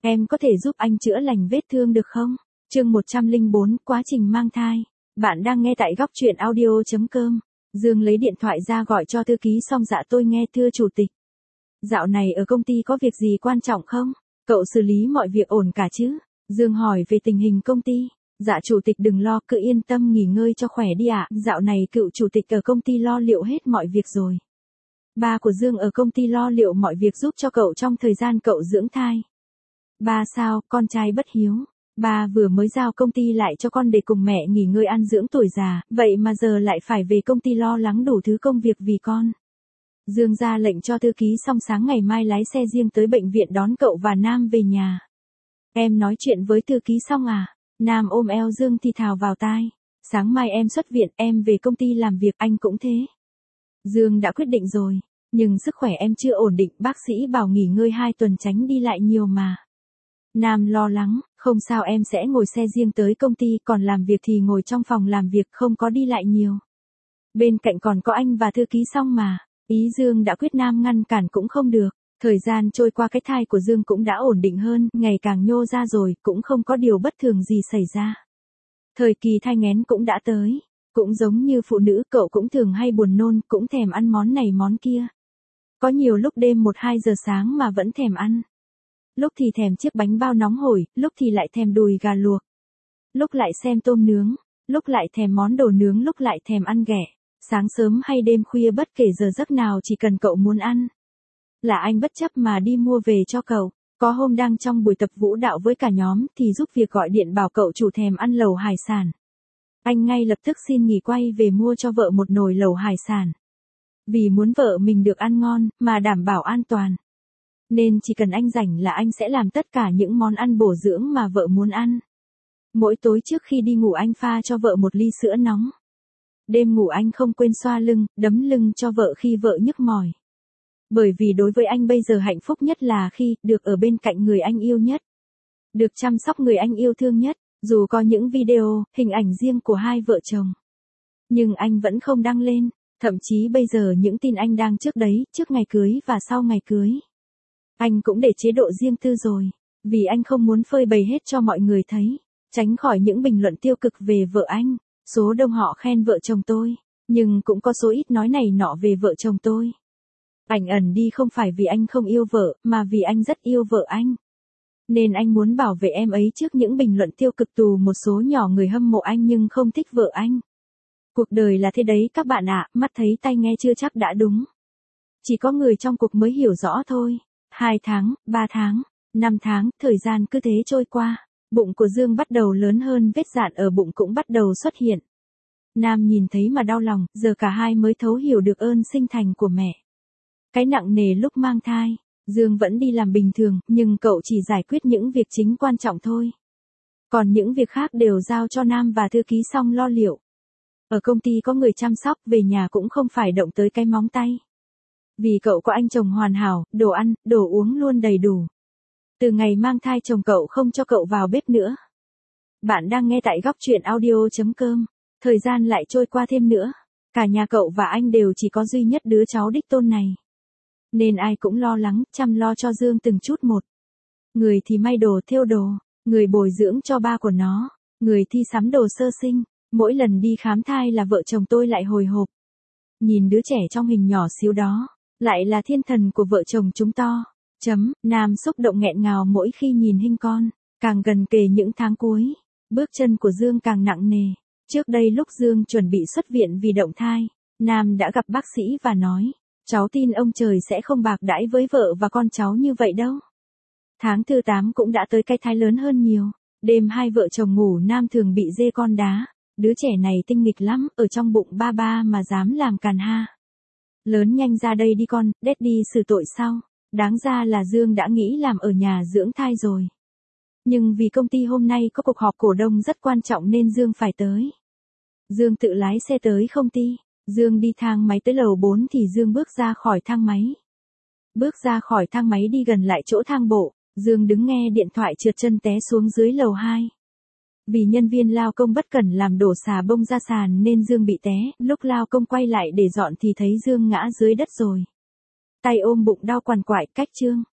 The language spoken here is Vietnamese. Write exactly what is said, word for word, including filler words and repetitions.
Em có thể giúp anh chữa lành vết thương được không? Chương một trăm lẻ bốn, quá trình mang thai. Bạn đang nghe tại góc truyện audio chấm com. Dương lấy điện thoại ra gọi cho thư ký xong. Dạ tôi nghe thưa chủ tịch. Dạo này ở công ty có việc gì quan trọng không? Cậu xử lý mọi việc ổn cả chứ? Dương hỏi về tình hình công ty. Dạ chủ tịch đừng lo, cứ yên tâm nghỉ ngơi cho khỏe đi ạ. Dạo này cựu chủ tịch ở công ty lo liệu hết mọi việc rồi. Ba của Dương ở công ty lo liệu mọi việc giúp cho cậu trong thời gian cậu dưỡng thai. Ba sao, con trai bất hiếu. Ba vừa mới giao công ty lại cho con để cùng mẹ nghỉ ngơi ăn dưỡng tuổi già, vậy mà giờ lại phải về công ty lo lắng đủ thứ công việc vì con. Dương ra lệnh cho thư ký xong sáng ngày mai lái xe riêng tới bệnh viện đón cậu và Nam về nhà. Em nói chuyện với thư ký xong à? Nam ôm eo Dương thì thào vào tai. Sáng mai em xuất viện, em về công ty làm việc, anh cũng thế. Dương đã quyết định rồi, nhưng sức khỏe em chưa ổn định, bác sĩ bảo nghỉ ngơi hai tuần tránh đi lại nhiều mà. Nam lo lắng, không sao em sẽ ngồi xe riêng tới công ty, còn làm việc thì ngồi trong phòng làm việc, không có đi lại nhiều. Bên cạnh còn có anh và thư ký xong mà. Ý Dương đã quyết Nam ngăn cản cũng không được. Thời gian trôi qua cái thai của Dương cũng đã ổn định hơn, ngày càng nhô ra rồi, cũng không có điều bất thường gì xảy ra. Thời kỳ thai nghén cũng đã tới. Cũng giống như phụ nữ, cậu cũng thường hay buồn nôn, cũng thèm ăn món này món kia. Có nhiều lúc đêm một hai giờ sáng mà vẫn thèm ăn. Lúc thì thèm chiếc bánh bao nóng hổi, lúc thì lại thèm đùi gà luộc. Lúc lại xem tôm nướng, lúc lại thèm món đồ nướng, lúc lại thèm ăn ghẹ. Sáng sớm hay đêm khuya bất kể giờ giấc nào chỉ cần cậu muốn ăn. Là anh bất chấp mà đi mua về cho cậu. Có hôm đang trong buổi tập vũ đạo với cả nhóm thì giúp việc gọi điện bảo cậu chủ thèm ăn lẩu hải sản. Anh ngay lập tức xin nghỉ quay về mua cho vợ một nồi lẩu hải sản. Vì muốn vợ mình được ăn ngon, mà đảm bảo an toàn. Nên chỉ cần anh rảnh là anh sẽ làm tất cả những món ăn bổ dưỡng mà vợ muốn ăn. Mỗi tối trước khi đi ngủ anh pha cho vợ một ly sữa nóng. Đêm ngủ anh không quên xoa lưng, đấm lưng cho vợ khi vợ nhức mỏi. Bởi vì đối với anh bây giờ hạnh phúc nhất là khi được ở bên cạnh người anh yêu nhất. Được chăm sóc người anh yêu thương nhất, dù có những video, hình ảnh riêng của hai vợ chồng. Nhưng anh vẫn không đăng lên, thậm chí bây giờ những tin anh đăng trước đấy, trước ngày cưới và sau ngày cưới. Anh cũng để chế độ riêng tư rồi, vì anh không muốn phơi bày hết cho mọi người thấy, tránh khỏi những bình luận tiêu cực về vợ anh. Số đông họ khen vợ chồng tôi, nhưng cũng có số ít nói này nọ về vợ chồng tôi. Anh ẩn đi không phải vì anh không yêu vợ, mà vì anh rất yêu vợ anh. Nên anh muốn bảo vệ em ấy trước những bình luận tiêu cực từ một số nhỏ người hâm mộ anh nhưng không thích vợ anh. Cuộc đời là thế đấy các bạn ạ, mắt thấy tai nghe chưa chắc đã đúng. Chỉ có người trong cuộc mới hiểu rõ thôi. Hai tháng, ba tháng, năm tháng, thời gian cứ thế trôi qua. Bụng của Dương bắt đầu lớn hơn, vết dạn ở bụng cũng bắt đầu xuất hiện. Nam nhìn thấy mà đau lòng, giờ cả hai mới thấu hiểu được ơn sinh thành của mẹ. Cái nặng nề lúc mang thai, Dương vẫn đi làm bình thường, nhưng cậu chỉ giải quyết những việc chính quan trọng thôi. Còn những việc khác đều giao cho Nam và thư ký xong lo liệu. Ở công ty có người chăm sóc, về nhà cũng không phải động tới cái móng tay. Vì cậu có anh chồng hoàn hảo, đồ ăn, đồ uống luôn đầy đủ. Từ ngày mang thai chồng cậu không cho cậu vào bếp nữa. Bạn đang nghe tại góc truyện audio chấm com. Thời gian lại trôi qua thêm nữa. Cả nhà cậu và anh đều chỉ có duy nhất đứa cháu đích tôn này. Nên ai cũng lo lắng, chăm lo cho Dương từng chút một. Người thì may đồ thêu đồ, người bồi dưỡng cho ba của nó, người thi sắm đồ sơ sinh. Mỗi lần đi khám thai là vợ chồng tôi lại hồi hộp. Nhìn đứa trẻ trong hình nhỏ xíu đó, lại là thiên thần của vợ chồng chúng to. Chấm, Nam xúc động nghẹn ngào mỗi khi nhìn hình con. Càng gần kề những tháng cuối, bước chân của Dương càng nặng nề. Trước đây lúc Dương chuẩn bị xuất viện vì động thai, Nam đã gặp bác sĩ và nói, cháu tin ông trời sẽ không bạc đãi với vợ và con cháu như vậy đâu. Tháng thứ tám cũng đã tới cái thai lớn hơn nhiều. Đêm hai vợ chồng ngủ Nam thường bị dê con đá. Đứa trẻ này tinh nghịch lắm, ở trong bụng ba ba mà dám làm càn ha. Lớn nhanh ra đây đi con, đét đi xử tội sau. Đáng ra là Dương đã nghĩ làm ở nhà dưỡng thai rồi. Nhưng vì công ty hôm nay có cuộc họp cổ đông rất quan trọng nên Dương phải tới. Dương tự lái xe tới công ty. Dương đi thang máy tới lầu bốn thì Dương bước ra khỏi thang máy. Bước ra khỏi thang máy đi gần lại chỗ thang bộ, Dương đứng nghe điện thoại trượt chân té xuống dưới lầu hai. Vì nhân viên lao công bất cẩn làm đổ xà bông ra sàn nên Dương bị té, lúc lao công quay lại để dọn thì thấy Dương ngã dưới đất rồi. Tay ôm bụng đau quằn quại, cách chương.